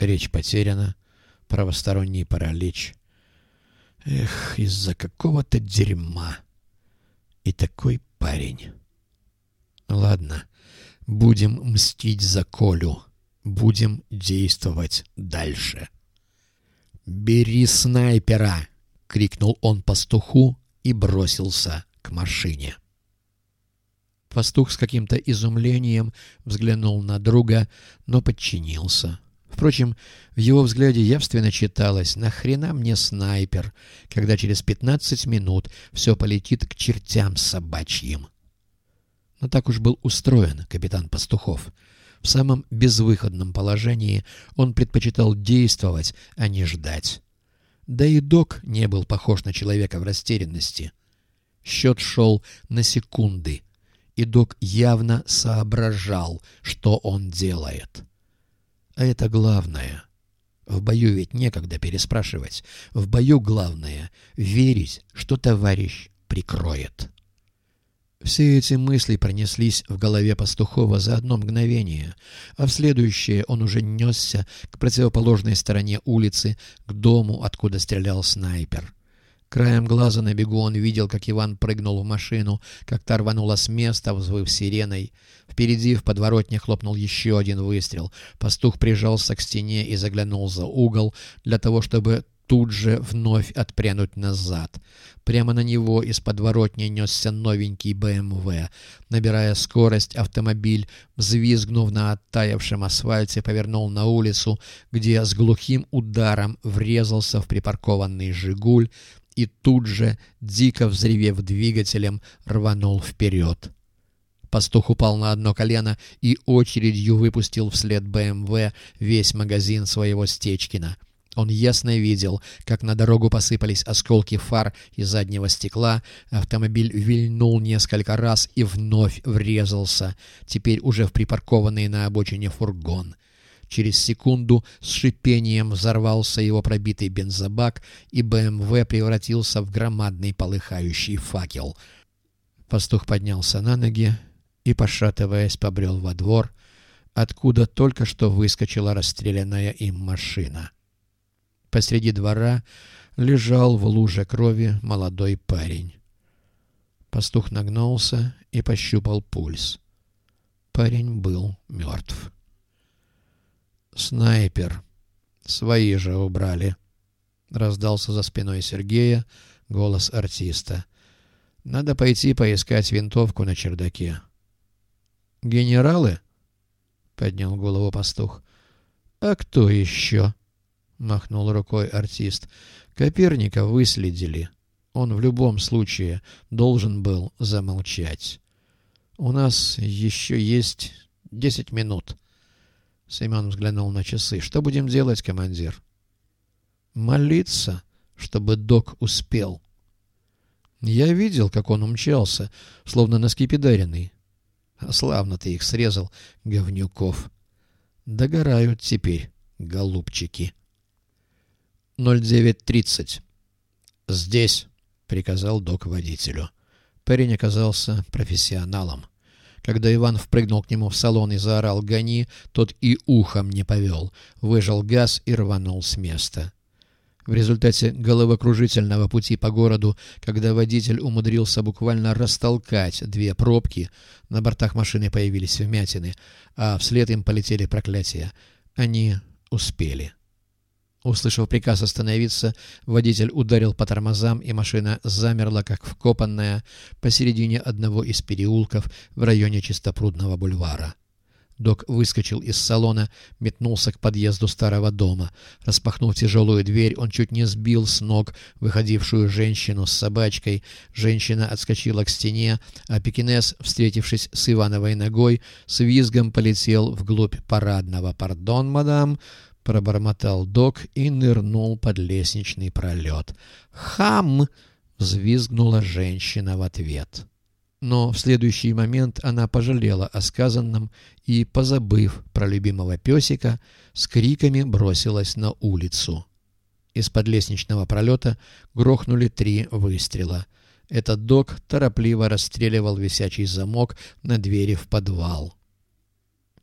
Речь потеряна, правосторонний паралич. Эх, из-за какого-то дерьма. И такой парень. Ладно, будем мстить за Колю. Будем действовать дальше. «Бери снайпера!» — крикнул он пастуху и бросился к машине. Пастух с каким-то изумлением взглянул на друга, но подчинился. Впрочем, в его взгляде явственно читалось: «Нахрена мне снайпер, когда через 15 минут все полетит к чертям собачьим?» Но так уж был устроен капитан Пастухов. В самом безвыходном положении он предпочитал действовать, а не ждать. Да и док не был похож на человека в растерянности. Счет шел на секунды, и док явно соображал, что он делает. А это главное. В бою ведь некогда переспрашивать. В бою главное — верить, что товарищ прикроет. Все эти мысли пронеслись в голове Пастухова за одно мгновение, а в следующее он уже несся к противоположной стороне улицы, к дому, откуда стрелял снайпер. Краем глаза на бегу он видел, как Иван прыгнул в машину, как та рванула с места, взвыв сиреной. Впереди в подворотне хлопнул еще один выстрел. Пастух прижался к стене и заглянул за угол для того, чтобы тут же вновь отпрянуть назад. Прямо на него из подворотни несся новенький БМВ. Набирая скорость, автомобиль, взвизгнув на оттаявшем асфальте, повернул на улицу, где с глухим ударом врезался в припаркованный «Жигуль» и тут же, дико взревев двигателем, рванул вперед. Пастух упал на одно колено и очередью выпустил вслед БМВ весь магазин своего Стечкина. Он ясно видел, как на дорогу посыпались осколки фар и заднего стекла, автомобиль вильнул несколько раз и вновь врезался, теперь уже в припаркованный на обочине фургон. Через секунду с шипением взорвался его пробитый бензобак, и БМВ превратился в громадный полыхающий факел. Пастух поднялся на ноги и, пошатываясь, побрел во двор, откуда только что выскочила расстрелянная им машина. Посреди двора лежал в луже крови молодой парень. Пастух нагнулся и пощупал пульс. Парень был мертв. «Снайпер. Свои же убрали», — раздался за спиной Сергея голос артиста. «Надо пойти поискать винтовку на чердаке». «Генералы?» — поднял голову пастух. «А кто еще?» — махнул рукой артист. «Коперника выследили. Он в любом случае должен был замолчать. У нас еще есть 10 минут». Семен взглянул на часы. «Что будем делать, командир?» «Молиться, чтобы док успел». «Я видел, как он умчался, словно наскепидаренный». «Славно ты их срезал, говнюков. Догорают теперь, голубчики». 09:30. «Здесь», — приказал док водителю. Парень оказался профессионалом. Когда Иван впрыгнул к нему в салон и заорал «Гони!», тот и ухом не повел, выжал газ и рванул с места. В результате головокружительного пути по городу, когда водитель умудрился буквально растолкать 2 пробки, на бортах машины появились вмятины, а вслед им полетели проклятия. Они успели. Услышав приказ остановиться, водитель ударил по тормозам, и машина замерла, как вкопанная, посередине одного из переулков в районе Чистопрудного бульвара. Док выскочил из салона, метнулся к подъезду старого дома. Распахнув тяжелую дверь, он чуть не сбил с ног выходившую женщину с собачкой. Женщина отскочила к стене, а пекинес, встретившись с Ивановой ногой, с визгом полетел вглубь парадного. «Пардон, мадам», — пробормотал док и нырнул под лестничный пролет. «Хам!» — взвизгнула женщина в ответ. Но в следующий момент она пожалела о сказанном и, позабыв про любимого песика, с криками бросилась на улицу. Из-под лестничного пролета грохнули 3 выстрела. Этот док торопливо расстреливал висячий замок на двери в подвал.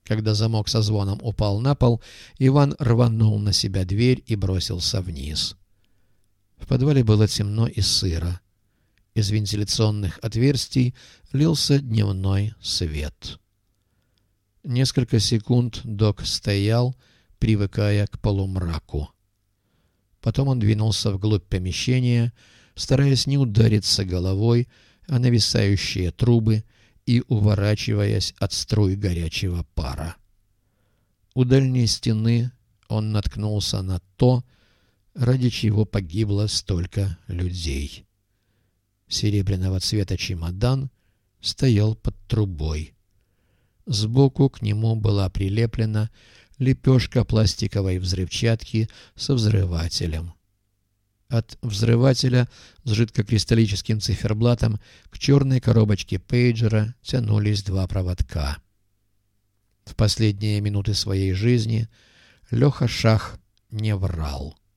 Когда замок со звоном упал на пол, Иван рванул на себя дверь и бросился вниз. В подвале было темно и сыро. Из вентиляционных отверстий лился дневной свет. Несколько секунд док стоял, привыкая к полумраку. Потом он двинулся вглубь помещения, стараясь не удариться головой о нависающие трубы и уворачиваясь от струй горячего пара. У дальней стены он наткнулся на то, ради чего погибло столько людей. Серебряного цвета чемодан стоял под трубой. Сбоку к нему была прилеплена лепешка пластиковой взрывчатки со взрывателем. От взрывателя с жидкокристаллическим циферблатом к черной коробочке пейджера тянулись два проводка. В последние минуты своей жизни Леха Шах не врал.